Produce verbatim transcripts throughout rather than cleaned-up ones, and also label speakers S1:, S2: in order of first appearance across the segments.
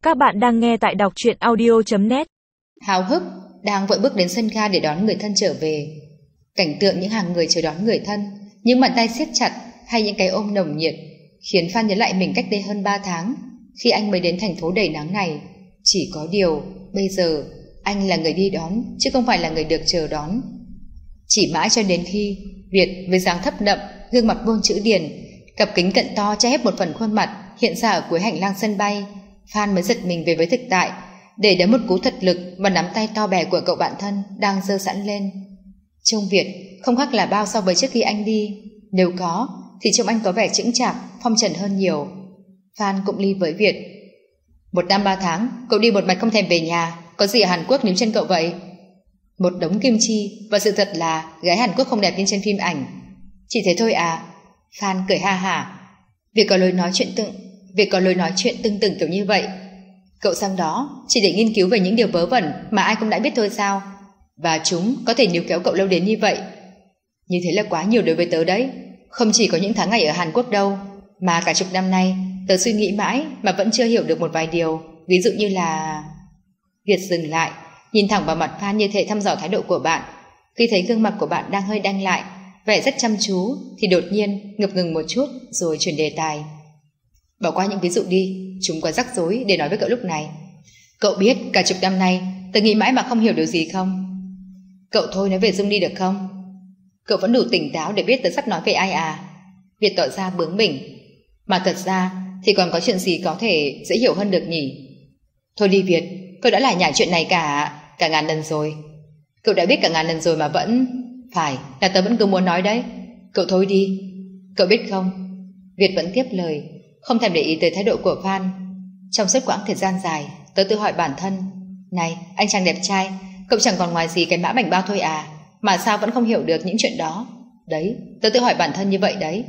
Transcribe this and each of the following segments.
S1: Các bạn đang nghe tại đọc truyện audio chấm net.
S2: Háo hức đang vội bước đến sân ga để đón người thân trở về. Cảnh tượng những hàng người chờ đón người thân, những bàn tay siết chặt hay những cái ôm nồng nhiệt khiến Phan nhớ lại mình cách đây hơn ba tháng khi anh mới đến thành phố đầy nắng này. Chỉ có điều bây giờ anh là người đi đón chứ không phải là người được chờ đón. Chỉ mãi cho đến khi Việt với dáng thấp đậm, gương mặt vuông chữ điển, cặp kính cận to che hết một phần khuôn mặt hiện ra ở cuối hành lang sân bay, Phan mới giật mình về với thực tại, để đấm một cú thật lực và nắm tay to bè của cậu bạn thân đang giơ sẵn lên. Trông Việt không khác là bao so với trước khi anh đi, nếu có thì trông anh có vẻ chững chạc, phong trần hơn nhiều. Phan cũng ly với Việt. Một năm ba tháng cậu đi một mạch không thèm về nhà, có gì ở Hàn Quốc níu chân cậu vậy? Một đống kim chi, và sự thật là gái Hàn Quốc không đẹp như trên phim ảnh. Chỉ thế thôi à? Phan cười ha hả. Việc có lối nói chuyện tương Việc có lối nói chuyện tương tự kiểu như vậy. Cậu sang đó chỉ để nghiên cứu về những điều vớ vẩn mà ai cũng đã biết thôi sao? Và chúng có thể níu kéo cậu lâu đến như vậy. Như thế là quá nhiều đối với tớ đấy. Không chỉ có những tháng ngày ở Hàn Quốc đâu, mà cả chục năm nay tớ suy nghĩ mãi mà vẫn chưa hiểu được một vài điều. Ví dụ như là... Việt dừng lại, nhìn thẳng vào mặt Phan như thể thăm dò thái độ của bạn. Khi thấy gương mặt của bạn đang hơi đanh lại, vẻ rất chăm chú, thì đột nhiên ngập ngừng một chút rồi chuyển đề tài. Bỏ qua những ví dụ đi, chúng quá rắc rối để nói với cậu lúc này. Cậu biết cả chục năm nay tớ nghĩ mãi mà không hiểu điều gì không? Cậu thôi nói về Dung đi được không? Cậu vẫn đủ tỉnh táo để biết tớ sắp nói về ai à? Việt tỏ ra bướng bỉnh. Mà thật ra thì còn có chuyện gì có thể dễ hiểu hơn được nhỉ? Thôi đi Việt, cậu đã lải nhải chuyện này cả Cả ngàn lần rồi. Cậu đã biết cả ngàn lần rồi mà vẫn... Phải, là tớ vẫn cứ muốn nói đấy. Cậu thôi đi. Cậu biết không? Việt vẫn tiếp lời, không thèm để ý tới thái độ của Phan. Trong suốt quãng thời gian dài, tớ tự hỏi bản thân, này, anh chàng đẹp trai, cậu chẳng còn ngoài gì cái mã bảnh bao thôi à? Mà sao vẫn không hiểu được những chuyện đó? Đấy, tớ tự hỏi bản thân như vậy đấy.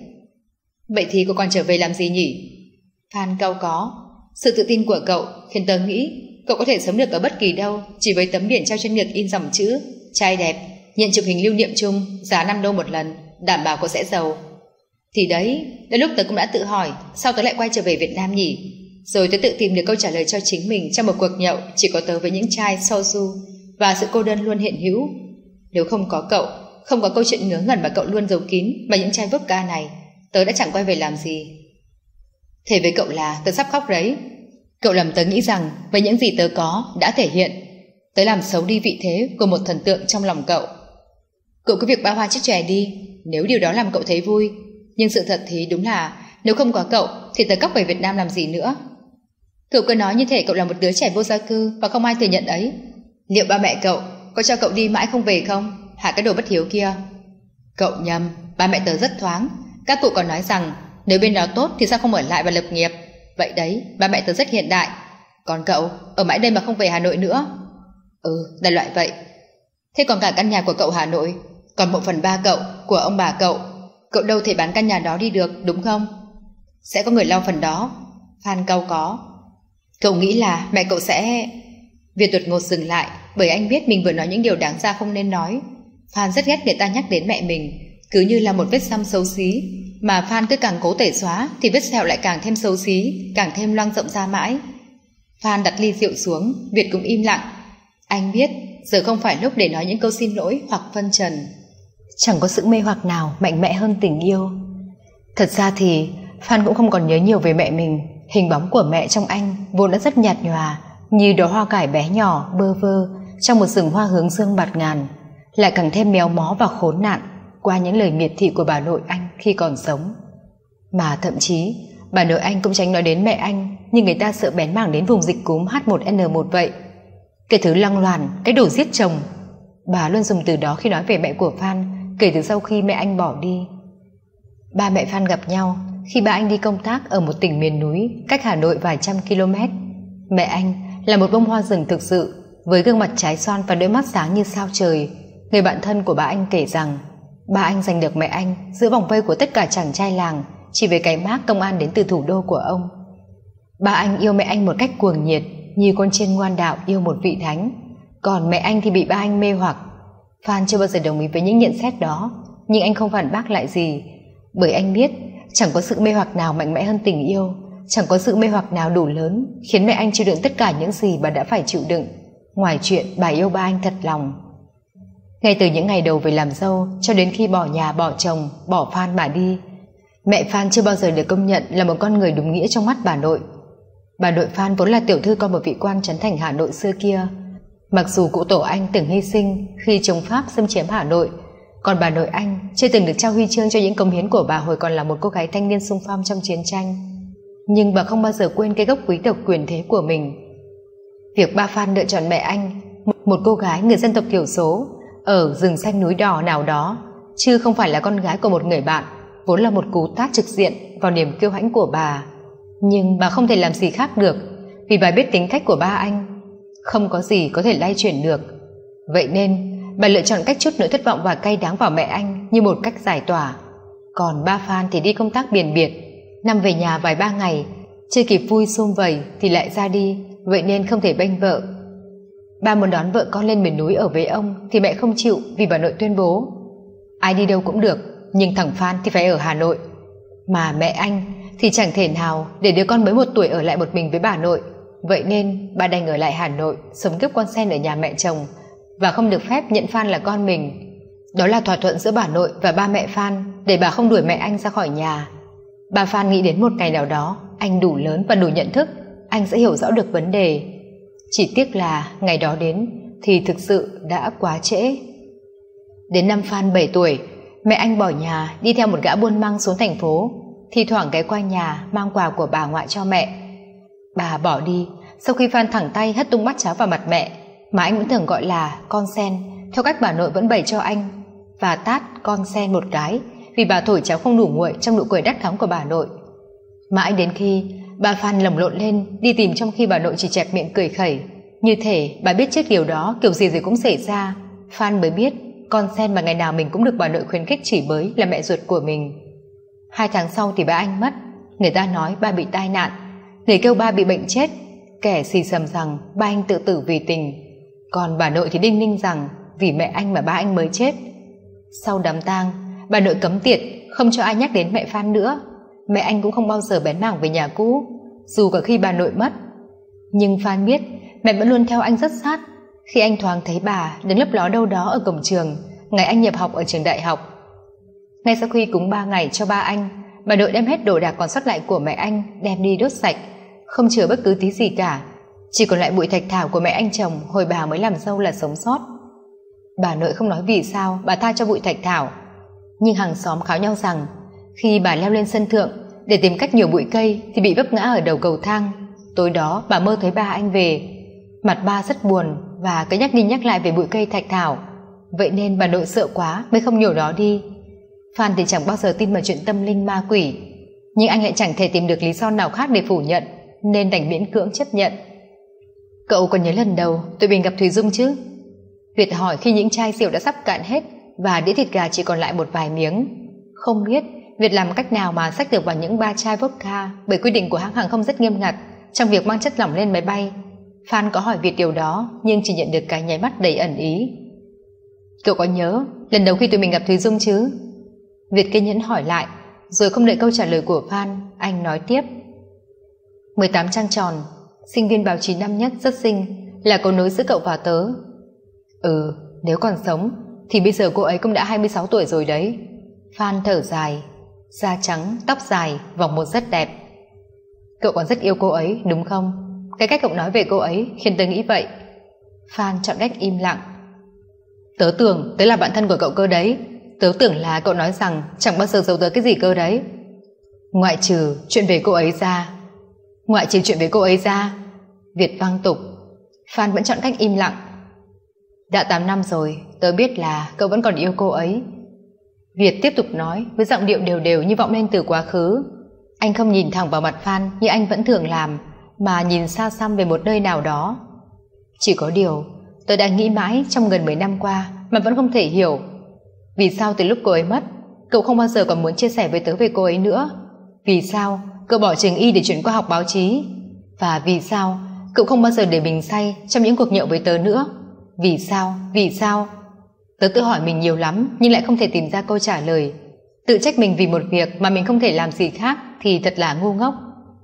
S2: Vậy thì cậu còn trở về làm gì nhỉ? Phan cau có. Sự tự tin của cậu khiến tớ nghĩ cậu có thể sống được ở bất kỳ đâu, chỉ với tấm biển treo trên ngực in dòng chữ trai đẹp, nhận chụp hình lưu niệm chung, giá năm đô một lần, đảm bảo cậu sẽ giàu. Thì đấy, đến lúc tớ cũng đã tự hỏi sao tớ lại quay trở về Việt Nam nhỉ? Rồi tớ tự tìm được câu trả lời cho chính mình trong một cuộc nhậu chỉ có tớ với những chai soju và sự cô đơn luôn hiện hữu. Nếu không có cậu, không có câu chuyện ngớ ngẩn mà cậu luôn giấu kín và những chai vodka này, tớ đã chẳng quay về làm gì. Thế với cậu là tớ sắp khóc đấy. Cậu làm tớ nghĩ rằng với những gì tớ có đã thể hiện, tớ làm xấu đi vị thế của một thần tượng trong lòng cậu. Cậu cứ việc bao hoa chiếc chòe đi, nếu điều đó làm cậu thấy vui. Nhưng sự thật thì đúng là nếu không có cậu thì tớ cóc về Việt Nam làm gì nữa. Cậu cứ nói như thể cậu là một đứa trẻ vô gia cư và không ai thừa nhận ấy. Liệu ba mẹ cậu có cho cậu đi mãi không về không? Hả cái đồ bất hiếu kia. Cậu nhầm, ba mẹ tớ rất thoáng. Các cụ còn nói rằng nếu bên đó tốt thì sao không ở lại và lập nghiệp. Vậy đấy, ba mẹ tớ rất hiện đại. Còn cậu, ở mãi đây mà không về Hà Nội nữa. Ừ, đại loại vậy. Thế còn cả căn nhà của cậu Hà Nội, còn một phần ba cậu, của ông bà cậu, cậu đâu thể bán căn nhà đó đi được, đúng không? Sẽ có người lo phần đó. Phan cau có. Cậu nghĩ là mẹ cậu sẽ... Việt đột ngột dừng lại, bởi anh biết mình vừa nói những điều đáng ra không nên nói. Phan rất ghét người ta nhắc đến mẹ mình, cứ như là một vết xăm xấu xí, mà Phan cứ càng cố tẩy xóa thì vết sẹo lại càng thêm xấu xí, càng thêm loang rộng ra mãi. Phan đặt ly rượu xuống, Việt cũng im lặng. Anh biết giờ không phải lúc để nói những câu xin lỗi hoặc phân trần. Chẳng có sự mê hoặc nào mạnh mẽ hơn tình yêu. Thật ra thì Phan cũng không còn nhớ nhiều về mẹ mình. Hình bóng của mẹ trong anh vốn đã rất nhạt nhòa, như đóa hoa cải bé nhỏ bơ vơ trong một rừng hoa hướng dương bạt ngàn, lại càng thêm méo mó và khốn nạn qua những lời miệt thị của bà nội anh khi còn sống. Mà thậm chí bà nội anh cũng tránh nói đến mẹ anh, như người ta sợ bén mảng đến vùng dịch cúm H một N một vậy. Cái thứ lăng loàn, cái đồ giết chồng. Bà luôn dùng từ đó khi nói về mẹ của Phan kể từ sau khi mẹ anh bỏ đi. Ba mẹ Phan gặp nhau khi ba anh đi công tác ở một tỉnh miền núi cách Hà Nội vài trăm km. Mẹ anh là một bông hoa rừng thực sự, với gương mặt trái xoan và đôi mắt sáng như sao trời. Người bạn thân của ba anh kể rằng ba anh giành được mẹ anh giữa vòng vây của tất cả chàng trai làng chỉ với cái mác công an đến từ thủ đô của ông. Ba anh yêu mẹ anh một cách cuồng nhiệt, như con chiên ngoan đạo yêu một vị thánh. Còn mẹ anh thì bị ba anh mê hoặc. Phan chưa bao giờ đồng ý với những nhận xét đó, nhưng anh không phản bác lại gì, bởi anh biết chẳng có sự mê hoặc nào mạnh mẽ hơn tình yêu, chẳng có sự mê hoặc nào đủ lớn khiến mẹ anh chịu đựng tất cả những gì bà đã phải chịu đựng, ngoài chuyện bà yêu ba anh thật lòng. Ngay từ những ngày đầu về làm dâu cho đến khi bỏ nhà bỏ chồng, bỏ Phan bà đi, mẹ Phan chưa bao giờ được công nhận là một con người đúng nghĩa trong mắt bà nội. Bà nội Phan vốn là tiểu thư con một vị quan trấn thành Hà Nội xưa kia. Mặc dù cụ tổ anh từng hy sinh khi chống Pháp xâm chiếm Hà Nội, còn bà nội anh chưa từng được trao huy chương cho những cống hiến của bà hồi còn là một cô gái thanh niên xung phong trong chiến tranh. Nhưng bà không bao giờ quên cái gốc quý tộc quyền thế của mình. Việc ba Phan lựa chọn mẹ anh, một cô gái người dân tộc thiểu số ở rừng xanh núi đỏ nào đó, chứ không phải là con gái của một người bạn, vốn là một cú tát trực diện vào niềm kiêu hãnh của bà. Nhưng bà không thể làm gì khác được, vì bà biết tính cách của ba anh, không có gì có thể lay chuyển được. Vậy nên bà lựa chọn cách trút nỗi thất vọng và cay đắng vào mẹ anh như một cách giải tỏa. Còn ba Phan thì đi công tác biển biệt, năm về nhà vài ba ngày, chưa kịp vui sum vầy thì lại ra đi, vậy nên không thể bênh vợ. Ba muốn đón vợ con lên miền núi ở với ông thì mẹ không chịu, vì bà nội tuyên bố ai đi đâu cũng được, nhưng thằng Phan thì phải ở Hà Nội. Mà mẹ anh thì chẳng thể nào để đứa con mới một tuổi ở lại một mình với bà nội. Vậy nên bà đành ở lại Hà Nội sống kiếp con sen ở nhà mẹ chồng, và không được phép nhận Phan là con mình. Đó là thỏa thuận giữa bà nội và ba mẹ Phan, để bà không đuổi mẹ anh ra khỏi nhà. Bà Phan nghĩ đến một ngày nào đó anh đủ lớn và đủ nhận thức, anh sẽ hiểu rõ được vấn đề. Chỉ tiếc là ngày đó đến thì thực sự đã quá trễ. Đến năm Phan bảy tuổi, mẹ anh bỏ nhà đi theo một gã buôn măng xuống thành phố, thi thoảng ghé qua nhà mang quà của bà ngoại cho mẹ. Bà bỏ đi sau khi Phan thẳng tay hất tung bát cháo vào mặt mẹ, mà anh vẫn thường gọi là con sen theo cách bà nội vẫn bày cho anh, và tát con sen một cái vì bà thổi cháo không đủ nguội trong nụ cười đắc thắng của bà nội. Mãi đến khi bà Phan lồng lộn lên đi tìm, trong khi bà nội chỉ chẹp miệng cười khẩy, như thể bà biết trước điều đó kiểu gì rồi cũng xảy ra, Phan mới biết con sen mà ngày nào mình cũng được bà nội khuyến khích chỉ bới là mẹ ruột của mình. Hai tháng sau thì ba anh mất. Người ta nói ba bị tai nạn, người kêu ba bị bệnh chết, kẻ xì xầm rằng ba anh tự tử vì tình, còn bà nội thì đinh ninh rằng vì mẹ anh mà ba anh mới chết. Sau đám tang, bà nội cấm tiệt không cho ai nhắc đến mẹ Phan nữa. Mẹ anh cũng không bao giờ bén mảng về nhà cũ, dù cả khi bà nội mất. Nhưng Phan biết mẹ vẫn luôn theo anh rất sát. Khi anh thoáng thấy bà đứng lấp ló đâu đó ở cổng trường ngày anh nhập học ở trường đại học. Ngay sau khi cúng ba ngày cho ba anh, bà nội đem hết đồ đạc còn sót lại của mẹ anh đem đi đốt sạch, không chừa bất cứ tí gì cả. Chỉ còn lại bụi thạch thảo của mẹ anh chồng hồi bà mới làm dâu là sống sót. Bà nội không nói vì sao bà tha cho bụi thạch thảo, nhưng hàng xóm kháo nhau rằng khi bà leo lên sân thượng để tìm cách nhổ bụi cây thì bị vấp ngã ở đầu cầu thang. Tối đó bà mơ thấy ba anh về, mặt ba rất buồn và cứ nhắc đi nhắc lại về bụi cây thạch thảo. Vậy nên bà nội sợ quá mới không nhổ nó đi. Phan thì chẳng bao giờ tin vào chuyện tâm linh ma quỷ, nhưng anh lại chẳng thể tìm được lý do nào khác để phủ nhận, nên đành miễn cưỡng chấp nhận. Cậu còn nhớ lần đầu tụi mình gặp Thùy Dung chứ? Việt hỏi khi những chai rượu đã sắp cạn hết và đĩa thịt gà chỉ còn lại một vài miếng. Không biết Việt làm cách nào mà xách được vào những ba chai vodka, bởi quy định của hãng hàng không rất nghiêm ngặt trong việc mang chất lỏng lên máy bay. Phan có hỏi Việt điều đó, nhưng chỉ nhận được cái nháy mắt đầy ẩn ý. Cậu có nhớ lần đầu khi tụi mình gặp Thùy Dung chứ? Việt kiên nhẫn hỏi lại, rồi không đợi câu trả lời của Phan, anh nói tiếp. mười tám trăng tròn, sinh viên báo chí năm nhất rất xinh, là cầu nối giữa cậu và tớ. Ừ, nếu còn sống thì bây giờ cô ấy cũng đã hai mươi sáu tuổi rồi đấy. Phan thở dài, da trắng, tóc dài, vòng một rất đẹp. Cậu còn rất yêu cô ấy, đúng không? Cái cách cậu nói về cô ấy khiến tớ nghĩ vậy. Phan chọn cách im lặng. Tớ tưởng tớ là bạn thân của cậu cơ đấy. Tớ tưởng là cậu nói rằng chẳng bao giờ giấu tớ cái gì cơ đấy. Ngoại trừ chuyện về cô ấy ra. Ngoại trừ chuyện về cô ấy ra. Việt vang tục. Phan vẫn chọn cách im lặng. Đã tám năm rồi, tớ biết là cậu vẫn còn yêu cô ấy. Việt tiếp tục nói với giọng điệu đều đều như vọng lên từ quá khứ. Anh không nhìn thẳng vào mặt Phan như anh vẫn thường làm, mà nhìn xa xăm về một nơi nào đó. Chỉ có điều, tớ đã nghĩ mãi trong gần mười năm qua mà vẫn không thể hiểu. Vì sao từ lúc cô ấy mất, cậu không bao giờ còn muốn chia sẻ với tớ về cô ấy nữa? Vì sao cậu bỏ trường y để chuyển qua học báo chí? Và vì sao cậu không bao giờ để mình say trong những cuộc nhậu với tớ nữa? Vì sao? Vì sao? Tớ tự hỏi mình nhiều lắm nhưng lại không thể tìm ra câu trả lời. Tự trách mình vì một việc mà mình không thể làm gì khác thì thật là ngu ngốc.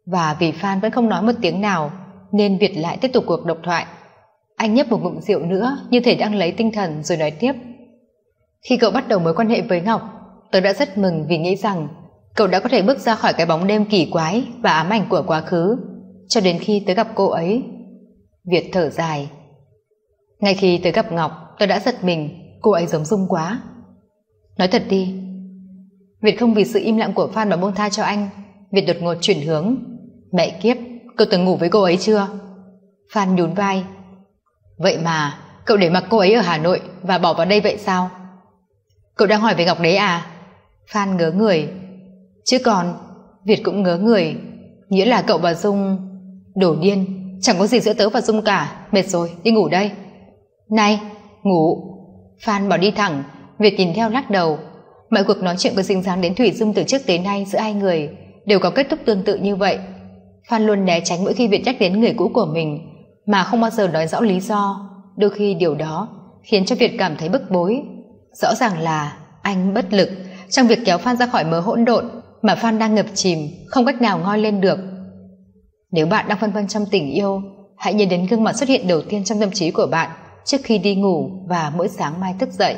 S2: Và vì Phan vẫn không nói một tiếng nào nên Việt lại tiếp tục cuộc độc thoại. Anh nhấp một ngụm rượu nữa như thể đang lấy tinh thần rồi nói tiếp. Khi cậu bắt đầu mối quan hệ với Ngọc, tớ đã rất mừng vì nghĩ rằng cậu đã có thể bước ra khỏi cái bóng đêm kỳ quái và ám ảnh của quá khứ, cho đến khi tớ gặp cô ấy. Việt thở dài. Ngay khi tớ gặp Ngọc, tớ đã giật mình, cô ấy giống Dung quá. Nói thật đi. Việt không vì sự im lặng của Phan mà buông tha cho anh. Việt đột ngột chuyển hướng. Mẹ kiếp, cậu từng ngủ với cô ấy chưa? Phan nhún vai. Vậy mà cậu để mặc cô ấy ở Hà Nội và bỏ vào đây vậy sao? Cậu đang hỏi về Ngọc đấy à? Phan ngớ người. Chứ còn. Việt cũng ngớ người. Nghĩa là cậu và Dung... Đồ điên, chẳng có gì giữa tớ và Dung cả. Mệt rồi, đi ngủ đây. Này, ngủ. Phan bỏ đi thẳng. Việt nhìn theo lắc đầu. Mọi cuộc nói chuyện có dính dáng đến Thủy Dung từ trước tới nay giữa hai người đều có kết thúc tương tự như vậy. Phan luôn né tránh mỗi khi Việt nhắc đến người cũ của mình, mà không bao giờ nói rõ lý do. Đôi khi điều đó khiến cho Việt cảm thấy bức bối. Rõ ràng là anh bất lực trong việc kéo Phan ra khỏi mớ hỗn độn mà Phan đang ngập chìm, không cách nào ngoi lên được. Nếu bạn đang phân vân trong tình yêu, hãy nhớ đến gương mặt xuất hiện đầu tiên trong tâm trí của bạn trước khi đi ngủ và mỗi sáng mai thức dậy.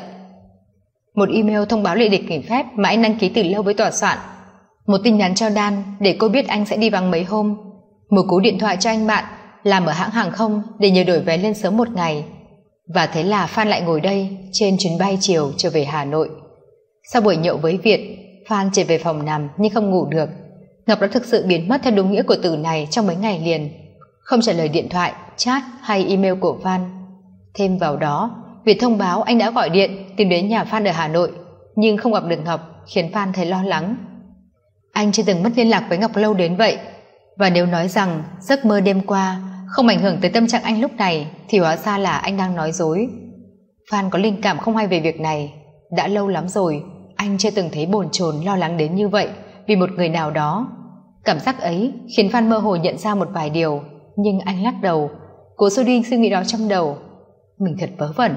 S2: Một email thông báo lệ lịch nghỉ phép mà anh đăng ký từ lâu với tòa soạn. Một tin nhắn cho Dan để cô biết anh sẽ đi vắng mấy hôm. Một cú điện thoại cho anh bạn làm ở hãng hàng không để nhờ đổi vé lên sớm một ngày. Và thế là Phan lại ngồi đây trên chuyến bay chiều trở về Hà Nội. Sau buổi nhậu với Việt, Phan trở về phòng nằm nhưng không ngủ được. Ngọc đã thực sự biến mất theo đúng nghĩa của từ này trong mấy ngày liền, không trả lời điện thoại, chat hay email của Phan. Thêm vào đó, Việt thông báo anh đã gọi điện tìm đến nhà Phan ở Hà Nội nhưng không gặp được Ngọc, khiến Phan thấy lo lắng. Anh chưa từng mất liên lạc với Ngọc lâu đến vậy, và nếu nói rằng giấc mơ đêm qua không ảnh hưởng tới tâm trạng anh lúc này thì hóa ra là anh đang nói dối. Phan có linh cảm không hay về việc này. Đã lâu lắm rồi anh chưa từng thấy bồn chồn lo lắng đến như vậy vì một người nào đó. Cảm giác ấy khiến Phan mơ hồ nhận ra một vài điều, nhưng anh lắc đầu, cố xua đi suy nghĩ đó trong đầu. Mình thật vớ vẩn.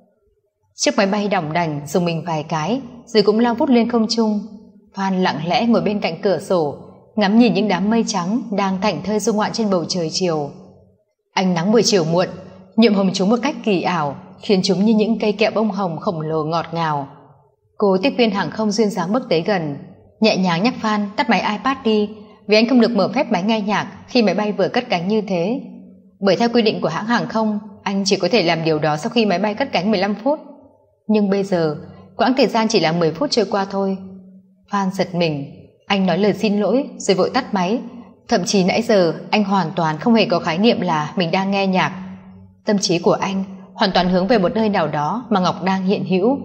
S2: Chiếc máy bay đỏng đành dùng mình vài cái rồi cũng lao vút lên không trung. Phan lặng lẽ ngồi bên cạnh cửa sổ, ngắm nhìn những đám mây trắng đang thảnh thơi du ngoạn trên bầu trời chiều. Ánh nắng buổi chiều muộn nhuộm hồng chúng một cách kỳ ảo, khiến chúng như những cây kẹo bông hồng khổng lồ ngọt ngào. Cô tiếp viên hàng không duyên dáng bước tới gần, nhẹ nhàng nhắc Phan tắt máy iPad đi, vì anh không được mở phép máy nghe nhạc khi máy bay vừa cất cánh như thế. Bởi theo quy định của hãng hàng không, anh chỉ có thể làm điều đó sau khi máy bay cất cánh mười lăm phút. Nhưng bây giờ, quãng thời gian chỉ là mười phút trôi qua thôi. Phan giật mình, anh nói lời xin lỗi rồi vội tắt máy. Thậm chí nãy giờ anh hoàn toàn không hề có khái niệm là mình đang nghe nhạc. Tâm trí của anh hoàn toàn hướng về một nơi nào đó mà Ngọc đang hiện hữu.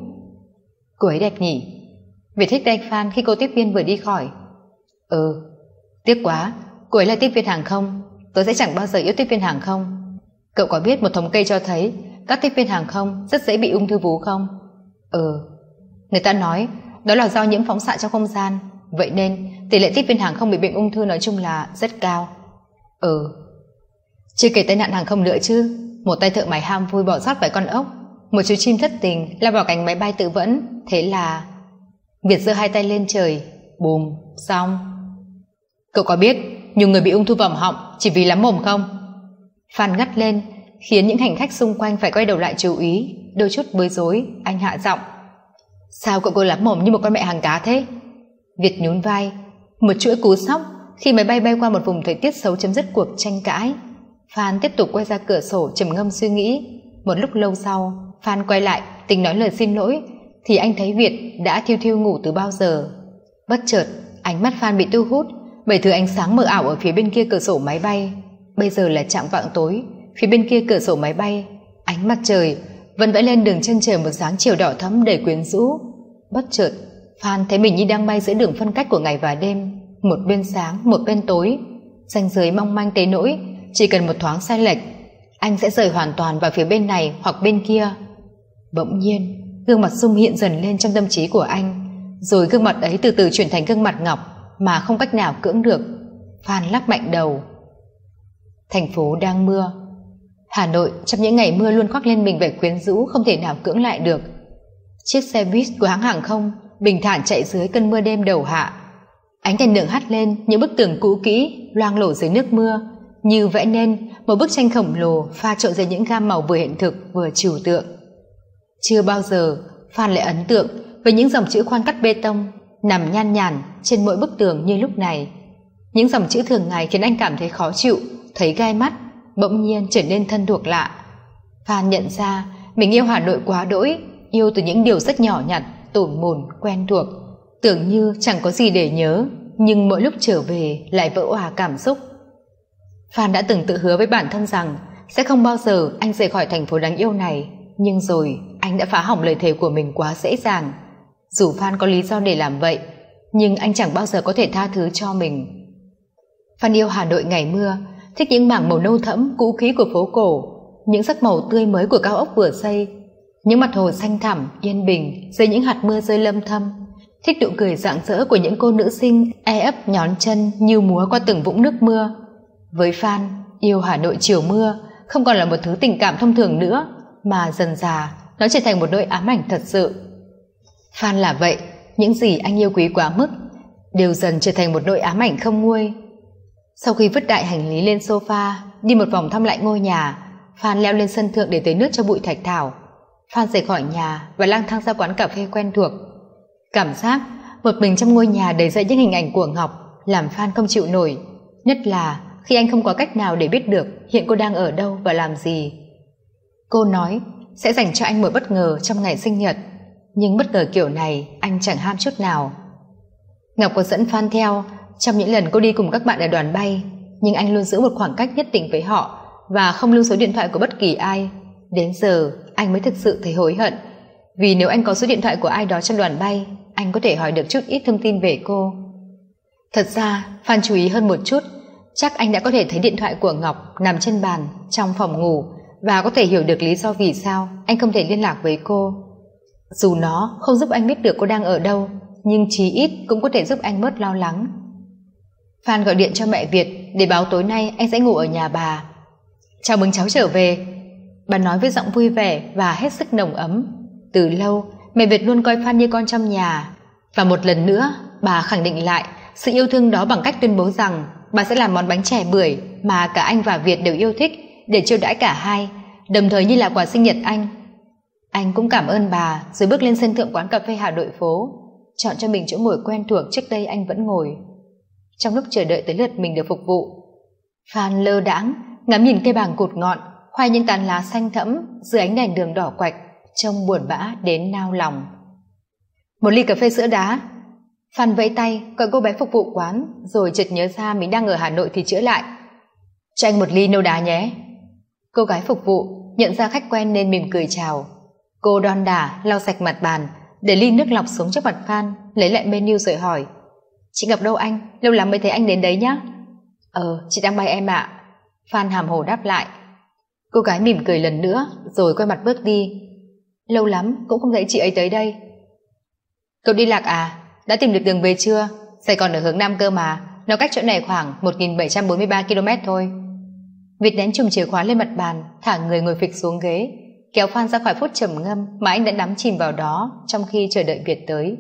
S2: Cô ấy đẹp nhỉ? Việt thích đánh Phan khi cô tiếp viên vừa đi khỏi. Ừ, tiếc quá, cô ấy là tiếp viên hàng không. Tớ sẽ chẳng bao giờ yêu tiếp viên hàng không. Cậu có biết một thống kê cho thấy các tiếp viên hàng không rất dễ bị ung thư vú không? Ừ, người ta nói đó là do nhiễm phóng xạ trong không gian. Vậy nên tỷ lệ tiếp viên hàng không bị bệnh ung thư nói chung là rất cao. Ừ, chưa kể tai nạn hàng không nữa chứ. Một tay thợ máy ham vui bỏ sót vài con ốc, một chú chim thất tình lao vào cánh máy bay tự vẫn. Thế là Việt giơ hai tay lên trời. Bùm, xong. Cậu có biết nhiều người bị ung thư vòm họng chỉ vì lắm mồm không? Phan ngắt lên, khiến những hành khách xung quanh phải quay đầu lại chú ý. Đôi chút bối rối, anh hạ giọng. Sao cậu cứ lắm mồm như một con mẹ hàng cá thế? Việt nhún vai. Một chuỗi cú sốc khi máy bay bay qua một vùng thời tiết xấu chấm dứt cuộc tranh cãi. Phan tiếp tục quay ra cửa sổ trầm ngâm suy nghĩ. Một lúc lâu sau, Phan quay lại tính nói lời xin lỗi thì anh thấy Việt đã thiêu thiêu ngủ từ bao giờ. Bất chợt ánh mắt Phan bị thu hút bởi thứ ánh sáng mờ ảo ở phía bên kia cửa sổ máy bay. Bây giờ là chạng vạng tối, phía bên kia cửa sổ máy bay ánh mặt trời vẫn vẽ lên đường chân trời một dáng chiều đỏ thẫm đầy quyến rũ. Bất chợt Phan thấy mình như đang bay giữa đường phân cách của ngày và đêm, một bên sáng một bên tối, ranh giới mong manh tới nỗi chỉ cần một thoáng sai lệch anh sẽ rời hoàn toàn vào phía bên này hoặc bên kia. Bỗng nhiên gương mặt Dung hiện dần lên trong tâm trí của anh, rồi gương mặt ấy từ từ chuyển thành gương mặt Ngọc mà không cách nào cưỡng được. Phan lắc mạnh đầu. Thành phố đang mưa. Hà Nội trong những ngày mưa luôn khoác lên mình vẻ quyến rũ không thể nào cưỡng lại được. Chiếc xe buýt của hãng hàng không bình thản chạy dưới cơn mưa đêm đầu hạ. Ánh đèn đường hắt lên những bức tường cũ kỹ loang lổ dưới nước mưa, như vẽ nên một bức tranh khổng lồ pha trộn giữa những gam màu vừa hiện thực vừa trừu tượng. Chưa bao giờ Phan lại ấn tượng với những dòng chữ khoan cắt bê tông nằm nhan nhản trên mỗi bức tường như lúc này. Những dòng chữ thường ngày khiến anh cảm thấy khó chịu, thấy gai mắt, bỗng nhiên trở nên thân thuộc lạ. Phan nhận ra mình yêu Hà Nội quá đỗi, yêu từ những điều rất nhỏ nhặt, tủn mồn, quen thuộc, tưởng như chẳng có gì để nhớ, nhưng mỗi lúc trở về lại vỡ òa cảm xúc. Phan đã từng tự hứa với bản thân rằng sẽ không bao giờ anh rời khỏi thành phố đáng yêu này, nhưng rồi anh đã phá hỏng lời thề của mình quá dễ dàng. Dù Phan có lý do để làm vậy, nhưng anh chẳng bao giờ có thể tha thứ cho mình. Phan yêu Hà Nội ngày mưa, thích những mảng màu nâu thẫm cũ kỹ của phố cổ, những sắc màu tươi mới của cao ốc vừa xây, những mặt hồ xanh thẳm yên bình dưới những hạt mưa rơi lâm thâm, thích nụ cười rạng rỡ của những cô nữ sinh e ấp nhón chân như múa qua từng vũng nước mưa. Với Phan, yêu Hà Nội chiều mưa không còn là một thứ tình cảm thông thường nữa, mà dần dà nó trở thành một nỗi ám ảnh thật sự. Phan là vậy, những gì anh yêu quý quá mức đều dần trở thành một nỗi ám ảnh không nguôi. Sau khi vứt đại hành lý lên sofa, đi một vòng thăm lại ngôi nhà, Phan leo lên sân thượng để tưới nước cho bụi thạch thảo. Phan rời khỏi nhà và lang thang ra quán cà phê quen thuộc. Cảm giác một mình trong ngôi nhà đầy dẫy những hình ảnh của Ngọc làm Phan không chịu nổi, nhất là khi anh không có cách nào để biết được hiện cô đang ở đâu và làm gì. Cô nói sẽ dành cho anh một bất ngờ trong ngày sinh nhật, nhưng bất ngờ kiểu này anh chẳng ham chút nào. Ngọc có dẫn Phan theo trong những lần cô đi cùng các bạn ở đoàn bay, nhưng anh luôn giữ một khoảng cách nhất định với họ và không lưu số điện thoại của bất kỳ ai. Đến giờ anh mới thực sự thấy hối hận, vì nếu anh có số điện thoại của ai đó trong đoàn bay, anh có thể hỏi được chút ít thông tin về cô. Thật ra Phan chú ý hơn một chút, chắc anh đã có thể thấy điện thoại của Ngọc nằm trên bàn trong phòng ngủ và có thể hiểu được lý do vì sao anh không thể liên lạc với cô. Dù nó không giúp anh biết được cô đang ở đâu, nhưng chí ít cũng có thể giúp anh bớt lo lắng. Phan gọi điện cho mẹ Việt để báo tối nay anh sẽ ngủ ở nhà bà. Chào mừng cháu trở về, bà nói với giọng vui vẻ và hết sức nồng ấm. Từ lâu mẹ Việt luôn coi Phan như con trong nhà, và một lần nữa bà khẳng định lại sự yêu thương đó bằng cách tuyên bố rằng bà sẽ làm món bánh chè bưởi mà cả anh và Việt đều yêu thích để chiêu đãi cả hai, đồng thời như là quà sinh nhật anh. Anh cũng cảm ơn bà rồi bước lên sân thượng quán cà phê Hà Nội phố, chọn cho mình chỗ ngồi quen thuộc trước đây anh vẫn ngồi. Trong lúc chờ đợi tới lượt mình được phục vụ, Phan lơ đãng ngắm nhìn cây bàng cụt ngọn khoai những tán lá xanh thẫm dưới ánh đèn đường đỏ quạch, trông buồn bã đến nao lòng. Một ly cà phê sữa đá. Phan vẫy tay gọi cô bé phục vụ quán, rồi chợt nhớ ra mình đang ở Hà Nội thì chữa lại. Cho anh một ly nâu đá nhé. Cô gái phục vụ nhận ra khách quen nên mỉm cười chào. Cô đon đả lau sạch mặt bàn, để ly nước lọc xuống trước mặt Phan, lấy lại menu rồi hỏi: Chị Ngọc đâu anh? Lâu lắm mới thấy anh đến đấy nhá. Ờ, chị đang bay em ạ. Phan hàm hồ đáp lại. Cô gái mỉm cười lần nữa rồi quay mặt bước đi. Lâu lắm cũng không thấy chị ấy tới đây. Cậu đi lạc à? Đã tìm được đường về chưa? Sài Gòn ở hướng Nam cơ mà, nó cách chỗ này khoảng một nghìn bảy trăm bốn mươi ba ki lô mét thôi. Việt ném chùm chìa khóa lên mặt bàn, thả người ngồi phịch xuống ghế, kéo Phan ra khỏi phút trầm ngâm mà anh đã đắm chìm vào đó trong khi chờ đợi Việt tới.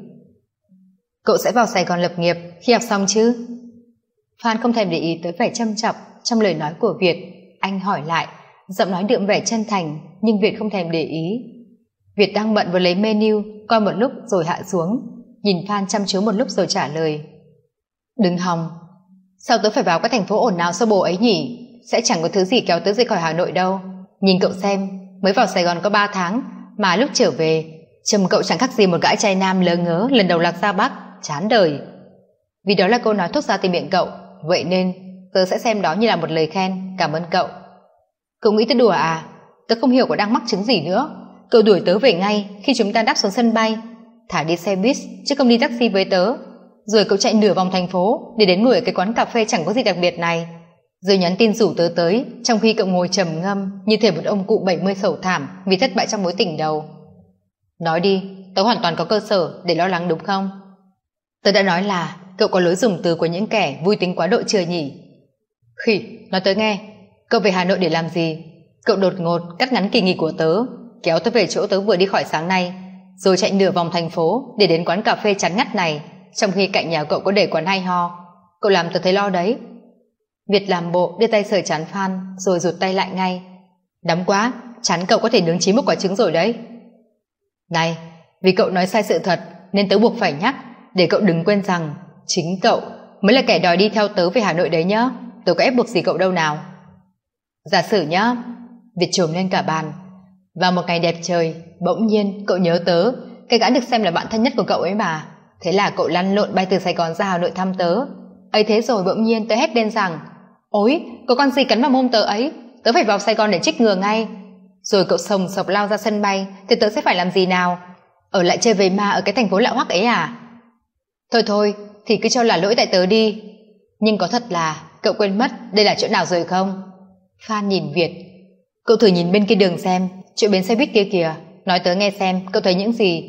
S2: Cậu sẽ vào Sài Gòn lập nghiệp khi học xong chứ? Phan không thèm để ý tới vẻ châm chọc trong lời nói của Việt. Anh hỏi lại, giọng nói đượm vẻ chân thành, nhưng Việt không thèm để ý. Việt đang bận vừa lấy menu, coi một lúc rồi hạ xuống, nhìn Phan chăm chú một lúc rồi trả lời. Đừng hòng, sao tớ phải vào các thành phố ồn ào xô bồ ấy nhỉ? Sẽ chẳng có thứ gì kéo tớ rời khỏi Hà Nội đâu. Nhìn cậu xem, mới vào Sài Gòn có ba tháng mà lúc trở về trông cậu chẳng khác gì một gã trai nam lớ ngớ lần đầu lạc ra Bắc, chán đời. Vì đó là câu nói thốt ra từ miệng cậu, vậy nên tớ sẽ xem đó như là một lời khen. Cảm ơn cậu. Cậu nghĩ tớ đùa à? Tớ không hiểu cậu đang mắc chứng gì nữa. Cậu đuổi tớ về ngay khi chúng ta đáp xuống sân bay, thả đi xe buýt chứ không đi taxi với tớ, rồi cậu chạy nửa vòng thành phố để đến ngồi ở cái quán cà phê chẳng có gì đặc biệt này, rồi nhắn tin rủ tớ tới trong khi cậu ngồi trầm ngâm như thể một ông cụ bảy mươi sầu thảm vì thất bại trong mối tình đầu. Nói đi, tớ hoàn toàn có cơ sở để lo lắng đúng không? Tớ đã nói là cậu có lối dùng từ của những kẻ vui tính quá độ chưa nhỉ? Khỉ, nói tớ nghe, cậu về Hà Nội để làm gì? Cậu đột ngột cắt ngắn kỳ nghỉ của tớ, kéo tớ về chỗ tớ vừa đi khỏi sáng nay, rồi chạy nửa vòng thành phố để đến quán cà phê chán ngắt này, trong khi cạnh nhà cậu có để quán hay ho. Cậu làm tớ thấy lo đấy. Việt làm bộ đưa tay sờ trán Phan rồi rụt tay lại ngay. Đắm quá, chán cậu có thể nướng chín một quả trứng rồi đấy. Này, vì cậu nói sai sự thật nên tớ buộc phải nhắc, để cậu đừng quên rằng chính cậu mới là kẻ đòi đi theo tớ về Hà Nội đấy nhá. Tớ có ép buộc gì cậu đâu nào. Giả sử nhá. Việt trồm lên cả bàn. Vào một ngày đẹp trời, bỗng nhiên cậu nhớ tớ, cái gã được xem là bạn thân nhất của cậu ấy mà. Thế là cậu lăn lộn bay từ Sài Gòn ra Hà Nội thăm tớ. Ấy thế rồi bỗng nhiên tớ hét lên rằng: ôi, có con gì cắn vào mông tớ ấy, tớ phải vào Sài Gòn để trích ngừa ngay. Rồi cậu sồng sộc lao ra sân bay, thì tớ sẽ phải làm gì nào? Ở lại chơi với ma ở cái thành phố lạ hoắc ấy à? Thôi thôi, thì cứ cho là lỗi tại tớ đi. Nhưng có thật là cậu quên mất đây là chỗ nào rồi không? Phan nhìn Việt. Cậu thử nhìn bên kia đường xem, chỗ bến xe buýt kia kìa, nói tớ nghe xem cậu thấy những gì.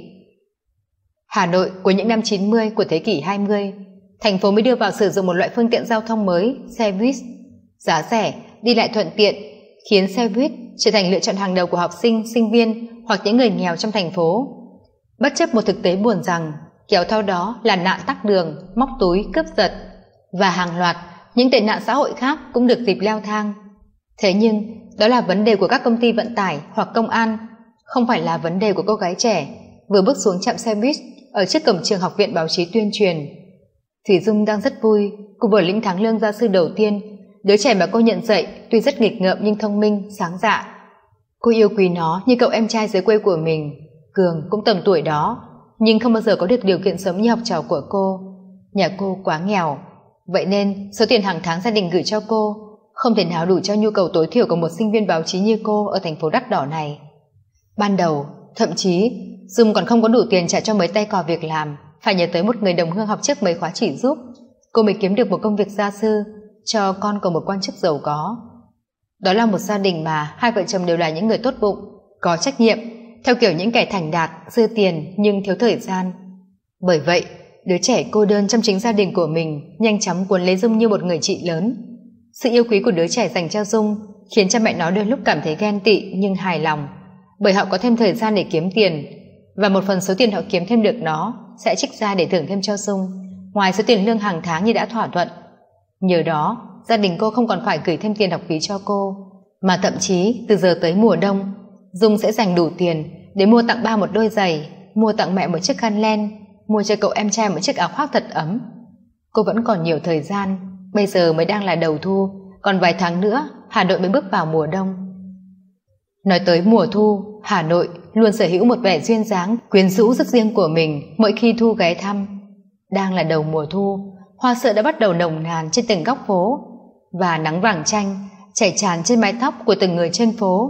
S2: Hà Nội của những năm chín mươi của thế kỷ hai mươi, thành phố mới đưa vào sử dụng một loại phương tiện giao thông mới, xe buýt. Giá rẻ, đi lại thuận tiện, khiến xe buýt trở thành lựa chọn hàng đầu của học sinh, sinh viên hoặc những người nghèo trong thành phố. Bất chấp một thực tế buồn rằng kéo theo đó là nạn tắc đường, móc túi, cướp giật và hàng loạt những tệ nạn xã hội khác cũng được dịp leo thang. Thế nhưng đó là vấn đề của các công ty vận tải hoặc công an, không phải là vấn đề của cô gái trẻ vừa bước xuống trạm xe buýt ở trước cổng trường Học viện Báo chí Tuyên truyền. Thủy Dung đang rất vui, cô vừa lĩnh tháng lương gia sư đầu tiên. Đứa trẻ mà cô nhận dạy tuy rất nghịch ngợm nhưng thông minh, sáng dạ. Cô yêu quý nó như cậu em trai dưới quê của mình. Cường cũng tầm tuổi đó, nhưng không bao giờ có được điều kiện sống như học trò của cô. Nhà cô quá nghèo, vậy nên số tiền hàng tháng gia đình gửi cho cô không thể nào đủ cho nhu cầu tối thiểu của một sinh viên báo chí như cô ở thành phố đắt đỏ này. Ban đầu, thậm chí Dung còn không có đủ tiền trả cho mấy tay cò việc làm, phải nhờ tới một người đồng hương học trước mấy khóa chỉ giúp, cô mới kiếm được một công việc gia sư cho con của một quan chức giàu có. Đó là một gia đình mà hai vợ chồng đều là những người tốt bụng, có trách nhiệm, theo kiểu những kẻ thành đạt, dư tiền nhưng thiếu thời gian. Bởi vậy, đứa trẻ cô đơn trong chính gia đình của mình nhanh chóng cuốn lấy Dung như một người chị lớn. Sự yêu quý của đứa trẻ dành cho Dung khiến cha mẹ nó đôi lúc cảm thấy ghen tị nhưng hài lòng, bởi họ có thêm thời gian để kiếm tiền, và một phần số tiền họ kiếm thêm được nó sẽ trích ra để thưởng thêm cho Dung, ngoài số tiền lương hàng tháng như đã thỏa thuận. Nhờ đó, gia đình cô không còn phải gửi thêm tiền học phí cho cô, mà thậm chí từ giờ tới mùa đông, Dung sẽ dành đủ tiền để mua tặng ba một đôi giày, mua tặng mẹ một chiếc khăn len, mua cho cậu em trai một chiếc áo khoác thật ấm. Cô vẫn còn nhiều thời gian, bây giờ mới đang là đầu thu, còn vài tháng nữa Hà Nội mới bước vào mùa đông. Nói tới mùa thu, Hà Nội luôn sở hữu một vẻ duyên dáng, quyến rũ rất riêng của mình mỗi khi thu ghé thăm. Đang là đầu mùa thu, hoa sữa đã bắt đầu nồng nàn trên từng góc phố, và nắng vàng chanh chảy tràn trên mái tóc của từng người trên phố.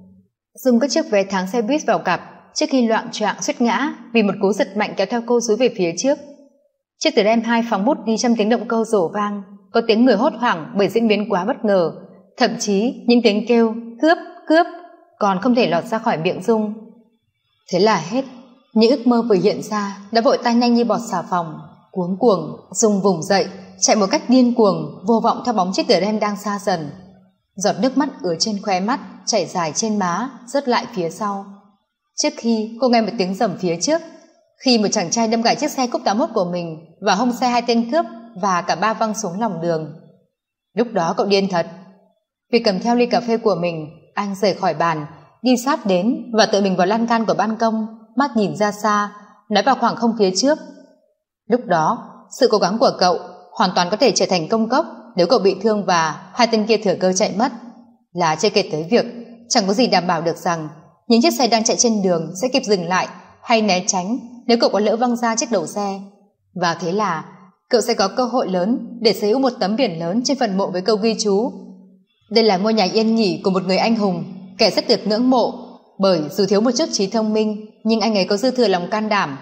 S2: Dung cất chiếc vé tháng xe buýt vào cặp trước khi loạng choạng suýt ngã vì một cú giật mạnh kéo theo cô dúi về phía trước. Chiếc từ em hai phóng bút đi trong tiếng động cơ rổ vang, có tiếng người hốt hoảng bởi diễn biến quá bất ngờ, thậm chí những tiếng kêu cướp cướp còn không thể lọt ra khỏi miệng Dung. Thế là hết, những ước mơ vừa hiện ra đã vội tan nhanh như bọt xà phòng. Cuống cuồng, Dung vùng dậy, chạy một cách điên cuồng, vô vọng theo bóng chiếc tờ đen đang xa dần. Giọt nước mắt ứa trên khóe mắt, chảy dài trên má, rớt lại phía sau. Trước khi cô nghe một tiếng rầm phía trước, khi một chàng trai đâm gãy chiếc xe cúp tám mốt của mình và hông xe hai tên cướp, và cả ba văng xuống lòng đường. Lúc đó cậu điên thật. Vì cầm theo ly cà phê của mình, anh rời khỏi bàn, đi sát đến và tự mình vào lan can của ban công, mắt nhìn ra xa, nói vào khoảng không phía trước. Lúc đó, sự cố gắng của cậu hoàn toàn có thể trở thành công cốc nếu cậu bị thương và hai tên kia thừa cơ chạy mất. Là chưa kể tới việc chẳng có gì đảm bảo được rằng những chiếc xe đang chạy trên đường sẽ kịp dừng lại hay né tránh nếu cậu có lỡ văng ra chiếc đầu xe. Và thế là cậu sẽ có cơ hội lớn để sở hữu một tấm biển lớn trên phần mộ với câu ghi chú: đây là ngôi nhà yên nghỉ của một người anh hùng, kẻ rất được ngưỡng mộ, bởi dù thiếu một chút trí thông minh nhưng anh ấy có dư thừa lòng can đảm.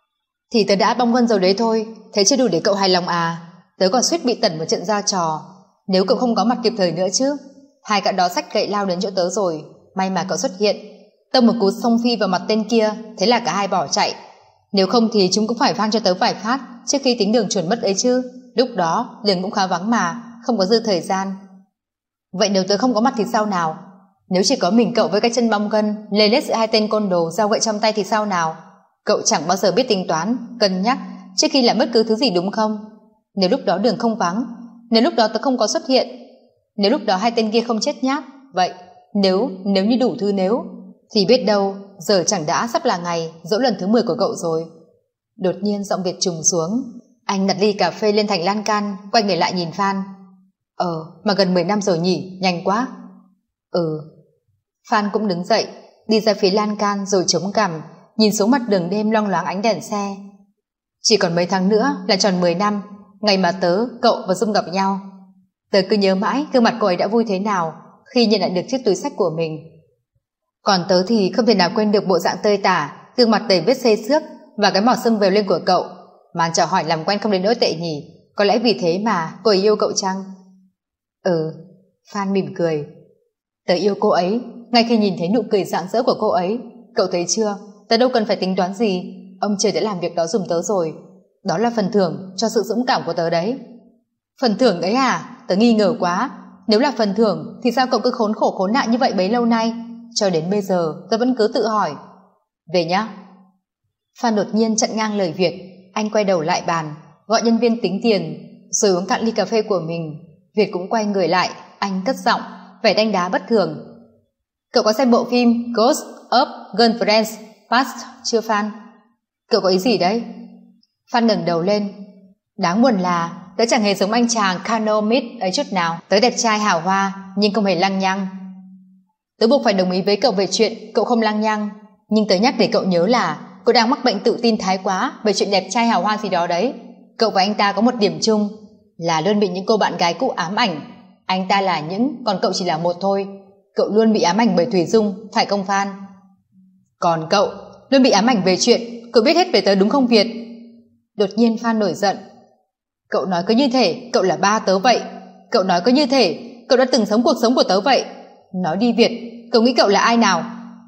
S2: Thì tớ đã bong gân rồi đấy thôi, thế chưa đủ để cậu hài lòng à? Tớ còn suýt bị tẩn một trận ra trò nếu cậu không có mặt kịp thời nữa chứ. Hai cậu đó xách gậy lao đến chỗ tớ rồi, may mà cậu xuất hiện, tông một cú xông phi vào mặt tên kia, thế là cả hai bỏ chạy. Nếu không thì chúng cũng phải vang cho tớ vài phát trước khi tính đường chuẩn mất ấy chứ. Lúc đó đường cũng khá vắng mà, không có dư thời gian. Vậy nếu tớ không có mặt thì sao nào? Nếu chỉ có mình cậu với cái chân bong gân lê lết giữa hai tên côn đồ dao gậy trong tay thì sao nào? Cậu chẳng bao giờ biết tính toán, cân nhắc trước khi làm bất cứ thứ gì đúng không? Nếu lúc đó đường không vắng, nếu lúc đó tớ không có xuất hiện, nếu lúc đó hai tên kia không chết nhát, vậy nếu, nếu như đủ thứ nếu, thì biết đâu giờ chẳng đã sắp là ngày dỗ lần thứ mười của cậu rồi. Đột nhiên giọng Việt trùng xuống. Anh đặt ly cà phê lên thành lan can, quay người lại nhìn Phan. Ờ, mà gần mười năm rồi nhỉ, nhanh quá. Ừ. Phan cũng đứng dậy, đi ra phía lan can rồi chống cằm, nhìn xuống mặt đường đêm loang loáng ánh đèn xe. Chỉ còn mấy tháng nữa là tròn mười năm, ngày mà tớ, cậu và Dung gặp nhau. Tớ cứ nhớ mãi gương mặt cô ấy đã vui thế nào khi nhận lại được chiếc túi xách của mình. Còn tớ thì không thể nào quên được bộ dạng tơi tả, gương mặt đầy vết xây xước và cái mỏ sưng vèo lên của cậu. Màn chào hỏi làm quen không đến nỗi tệ nhỉ, có lẽ vì thế mà cô ấy yêu cậu chăng? Ừ. Phan mỉm cười. Tớ yêu cô ấy ngay khi nhìn thấy nụ cười rạng rỡ của cô ấy. Cậu thấy chưa, tớ đâu cần phải tính toán gì, ông trời đã làm việc đó giùm tớ rồi. Đó là phần thưởng cho sự dũng cảm của tớ đấy. Phần thưởng đấy à? Tớ nghi ngờ quá. Nếu là phần thưởng thì sao cậu cứ khốn khổ khốn nạn như vậy bấy lâu nay? Cho đến bây giờ tớ vẫn cứ tự hỏi. Về nhá. Phan đột nhiên chặn ngang lời Việt. Anh quay đầu lại bàn, gọi nhân viên tính tiền, rồi uống cạn ly cà phê của mình. Việt cũng quay người lại, anh cất giọng, vẻ đanh đá bất thường. Cậu có xem bộ phim Ghost of Girlfriends Past chưa Phan? Cậu có ý gì đấy? Phan ngẩng đầu lên. Đáng buồn là tớ chẳng hề giống anh chàng Cano Mid ấy chút nào. Tớ đẹp trai hào hoa nhưng không hề lăng nhăng. Tớ buộc phải đồng ý với cậu về chuyện cậu không lăng nhăng, nhưng tớ nhắc để cậu nhớ là cậu đang mắc bệnh tự tin thái quá về chuyện đẹp trai hào hoa gì đó đấy. Cậu và anh ta có một điểm chung là luôn bị những cô bạn gái cũ ám ảnh. Anh ta là những, còn cậu chỉ là một thôi. Cậu luôn bị ám ảnh bởi Thủy Dung, phải không Phan? Còn cậu luôn bị ám ảnh về chuyện cậu biết hết về tớ đúng không Việt? Đột nhiên Phan nổi giận. Cậu nói cứ như thể cậu là ba tớ vậy. Cậu nói cứ như thể cậu đã từng sống cuộc sống của tớ vậy. Nói đi Việt, cậu nghĩ cậu là ai nào?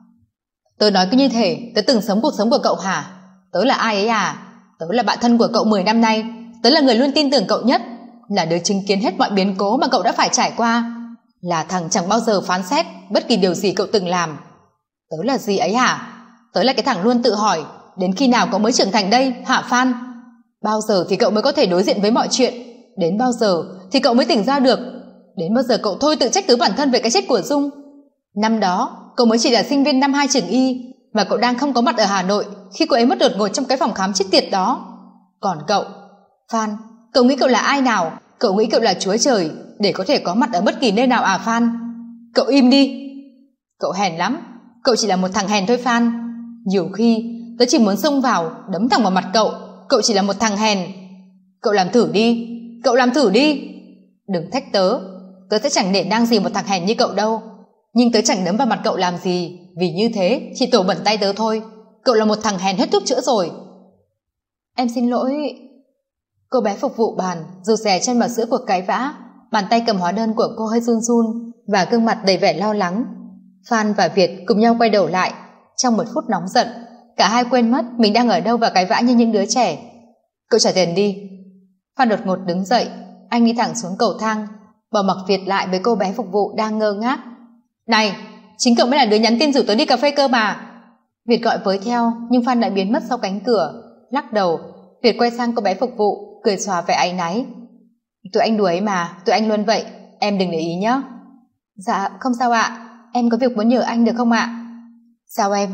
S2: Tớ nói cứ như thể tớ từng sống cuộc sống của cậu hả? Tớ là ai ấy à? Tớ là bạn thân của cậu mười năm nay. Tớ là người luôn tin tưởng cậu nhất, là đứa chứng kiến hết mọi biến cố mà cậu đã phải trải qua, là thằng chẳng bao giờ phán xét bất kỳ điều gì cậu từng làm. Tớ là gì ấy hả? Tớ là cái thằng luôn tự hỏi đến khi nào cậu mới trưởng thành đây hả Phan? Bao giờ thì cậu mới có thể đối diện với mọi chuyện? Đến bao giờ thì cậu mới tỉnh ra được? Đến bao giờ cậu thôi tự trách cứ bản thân về cái chết của Dung? Năm đó cậu mới chỉ là sinh viên năm hai trường y, và cậu đang không có mặt ở Hà Nội khi cô ấy mất đột ngột trong cái phòng khám chết tiệt đó. Còn cậu, Phan, cậu nghĩ cậu là ai nào? Cậu nghĩ cậu là Chúa Trời để có thể có mặt ở bất kỳ nơi nào à Phan? Cậu im đi. Cậu hèn lắm. Cậu chỉ là một thằng hèn thôi Phan. Nhiều khi tớ chỉ muốn xông vào đấm thẳng vào mặt cậu. Cậu chỉ là một thằng hèn. Cậu làm thử đi. Cậu làm thử đi. Đừng thách tớ. Tớ sẽ chẳng để nang gì một thằng hèn như cậu đâu. Nhưng tớ chẳng đấm vào mặt cậu làm gì, vì như thế chỉ tổ bẩn tay tớ thôi. Cậu là một thằng hèn hết thuốc chữa rồi. Em xin lỗi. Cô bé phục vụ bàn rụt rè chân vào giữa cuộc cãi vã. Bàn tay cầm hóa đơn của cô hơi run run và gương mặt đầy vẻ lo lắng. Phan và Việt cùng nhau quay đầu lại. Trong một phút nóng giận, cả hai quên mất mình đang ở đâu và cãi vã như những đứa trẻ. Cậu trả tiền đi. Phan đột ngột đứng dậy. Anh đi thẳng xuống cầu thang, bỏ mặc Việt lại với cô bé phục vụ đang ngơ ngác. Này, chính cậu mới là đứa nhắn tin rủ tớ đi cà phê cơ mà. Việt gọi với theo, nhưng Phan đã biến mất sau cánh cửa. Lắc đầu, Việt quay sang cô bé phục vụ, cười xòa vẻ áy náy. Tụi anh đùa ấy mà, tụi anh luôn vậy, em đừng để ý nhé. Dạ, không sao ạ, em có việc muốn nhờ anh được không ạ? Sao em?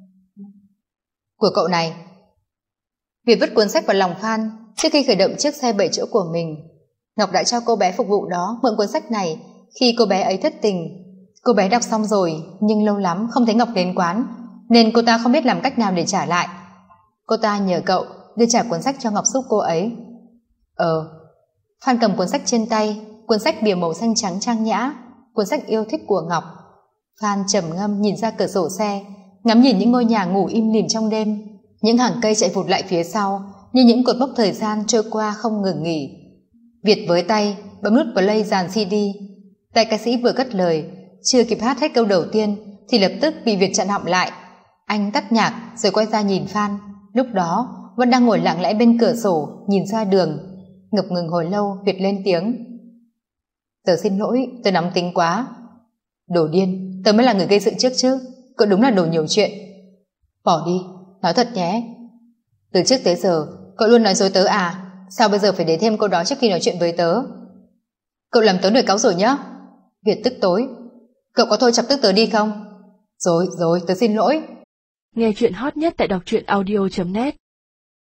S2: Của cậu này. Việt vứt cuốn sách vào lòng Phan trước khi khởi động chiếc xe bảy chỗ của mình. Ngọc đã cho cô bé phục vụ đó mượn cuốn sách này khi cô bé ấy thất tình. Cô bé đọc xong rồi, nhưng lâu lắm không thấy Ngọc đến quán, nên cô ta không biết làm cách nào để trả lại. Cô ta nhờ cậu đưa trả cuốn sách cho Ngọc giúp cô ấy. Ờ. Phan cầm cuốn sách trên tay, cuốn sách bìa màu xanh trắng trang nhã, cuốn sách yêu thích của Ngọc. Phan trầm ngâm nhìn ra cửa sổ xe, ngắm nhìn những ngôi nhà ngủ im lìm trong đêm, những hàng cây chạy vụt lại phía sau như những cột mốc thời gian trôi qua không ngừng nghỉ. Việt với tay bấm nút play dàn xê đê. Tay ca sĩ vừa cất lời, chưa kịp hát hết câu đầu tiên thì lập tức bị Việt chặn họng lại. Anh tắt nhạc rồi quay ra nhìn Phan, lúc đó vẫn đang ngồi lặng lẽ bên cửa sổ nhìn ra đường. Ngập ngừng hồi lâu, Việt lên tiếng. Tớ xin lỗi, tớ nóng tính quá. Đồ điên, tớ mới là người gây sự trước chứ. Cậu đúng là đồ nhiều chuyện. Bỏ đi, nói thật nhé. Từ trước tới giờ cậu luôn nói dối tớ à? Sao bây giờ phải để thêm câu đó trước khi nói chuyện với tớ? Cậu làm tớ nổi cáu rồi nhá. Việt tức tối. Cậu có thôi chọc tức tớ đi không? Rồi, rồi, tớ xin lỗi.
S1: Nghe chuyện hot nhất tại đọc truyện audio chấm net.